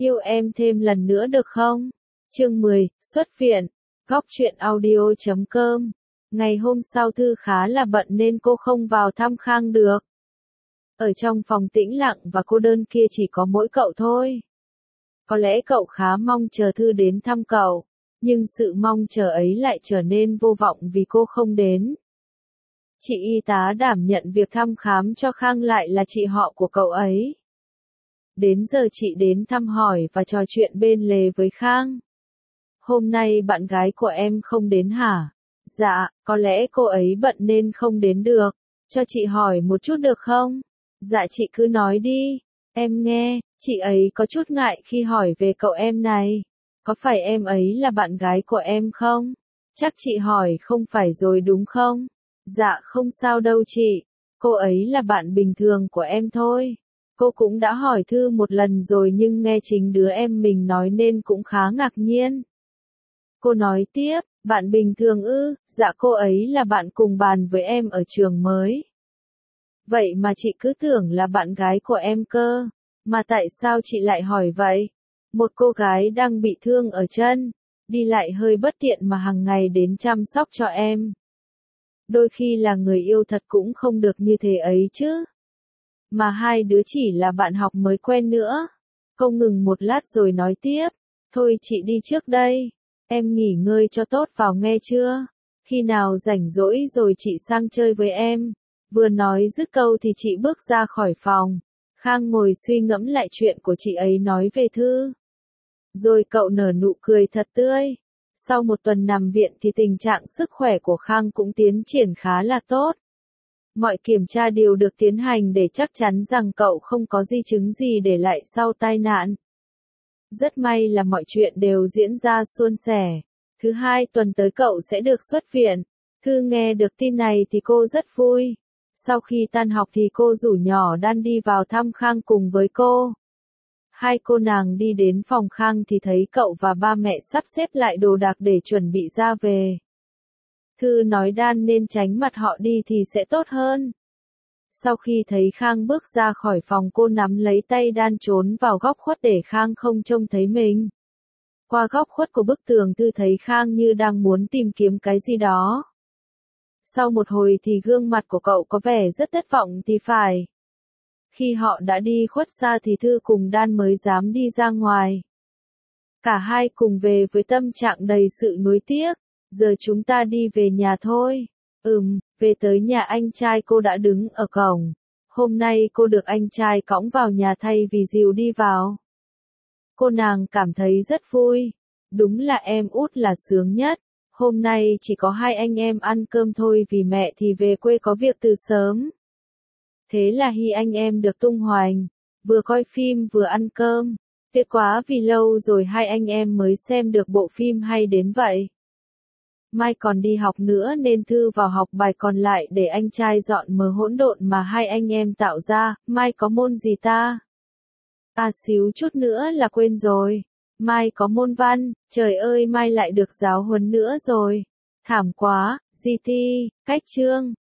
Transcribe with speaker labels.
Speaker 1: Yêu em thêm lần nữa được không? Chương 10, xuất viện. Góc truyện audio.com. Ngày hôm sau Thư khá là bận nên cô không vào thăm Khang được. Ở trong phòng tĩnh lặng và cô đơn kia chỉ có mỗi cậu thôi. Có lẽ cậu khá mong chờ Thư đến thăm cậu, nhưng sự mong chờ ấy lại trở nên vô vọng vì cô không đến. Chị y tá đảm nhận việc thăm khám cho Khang lại là chị họ của cậu ấy. Đến giờ chị đến thăm hỏi và trò chuyện bên lề với Khang. Hôm nay bạn gái của em không đến hả? Dạ, có lẽ cô ấy bận nên không đến được. Cho chị hỏi một chút được không? Dạ chị cứ nói đi. Em nghe, chị ấy có chút ngại khi hỏi về cậu em này. Có phải em ấy là bạn gái của em không? Chắc chị hỏi không phải rồi đúng không? Dạ không sao đâu chị. Cô ấy là bạn bình thường của em thôi. Cô cũng đã hỏi Thư một lần rồi nhưng nghe chính đứa em mình nói nên cũng khá ngạc nhiên. Cô nói tiếp, bạn bình thường ư? Dạ cô ấy là bạn cùng bàn với em ở trường mới. Vậy mà chị cứ tưởng là bạn gái của em cơ. Mà tại sao chị lại hỏi vậy? Một cô gái đang bị thương ở chân, đi lại hơi bất tiện mà hàng ngày đến chăm sóc cho em. Đôi khi là người yêu thật cũng không được như thế ấy chứ. Mà hai đứa chỉ là bạn học mới quen nữa. Cô ngừng một lát rồi nói tiếp. Thôi chị đi trước đây. Em nghỉ ngơi cho tốt vào nghe chưa? Khi nào rảnh rỗi rồi chị sang chơi với em. Vừa nói dứt câu thì chị bước ra khỏi phòng. Khang ngồi suy ngẫm lại chuyện của chị ấy nói về Thư. Rồi cậu nở nụ cười thật tươi. Sau một tuần nằm viện thì tình trạng sức khỏe của Khang cũng tiến triển khá là tốt. Mọi kiểm tra đều được tiến hành để chắc chắn rằng cậu không có di chứng gì để lại sau tai nạn. Rất may là mọi chuyện đều diễn ra suôn sẻ. Thứ hai tuần tới cậu sẽ được xuất viện. Thư nghe được tin này thì cô rất vui. Sau khi tan học thì cô rủ nhỏ Đan đi vào thăm Khang cùng với cô. Hai cô nàng đi đến phòng Khang thì thấy cậu và ba mẹ sắp xếp lại đồ đạc để chuẩn bị ra về. Thư nói Đan nên tránh mặt họ đi thì sẽ tốt hơn. Sau khi thấy Khang bước ra khỏi phòng cô nắm lấy tay Đan trốn vào góc khuất để Khang không trông thấy mình. Qua góc khuất của bức tường Thư thấy Khang như đang muốn tìm kiếm cái gì đó. Sau một hồi thì gương mặt của cậu có vẻ rất thất vọng thì phải. Khi họ đã đi khuất xa thì Thư cùng Đan mới dám đi ra ngoài. Cả hai cùng về với tâm trạng đầy sự nuối tiếc. Giờ chúng ta đi về nhà thôi. Về tới nhà anh trai cô đã đứng ở cổng. Hôm nay cô được anh trai cõng vào nhà thay vì dìu đi vào. Cô nàng cảm thấy rất vui. Đúng là em út là sướng nhất. Hôm nay chỉ có hai anh em ăn cơm thôi vì mẹ thì về quê có việc từ sớm. Thế là hi anh em được tung hoành. Vừa coi phim vừa ăn cơm. Tuyệt quá vì lâu rồi hai anh em mới xem được bộ phim hay đến vậy. Mai còn đi học nữa nên Thư vào học bài còn lại để anh trai dọn mớ hỗn độn mà hai anh em tạo ra. Mai có môn gì ta? Xíu chút nữa là quên rồi. Mai có môn văn, trời ơi Mai lại được giáo huấn nữa rồi. Thảm quá, GT, cách chương.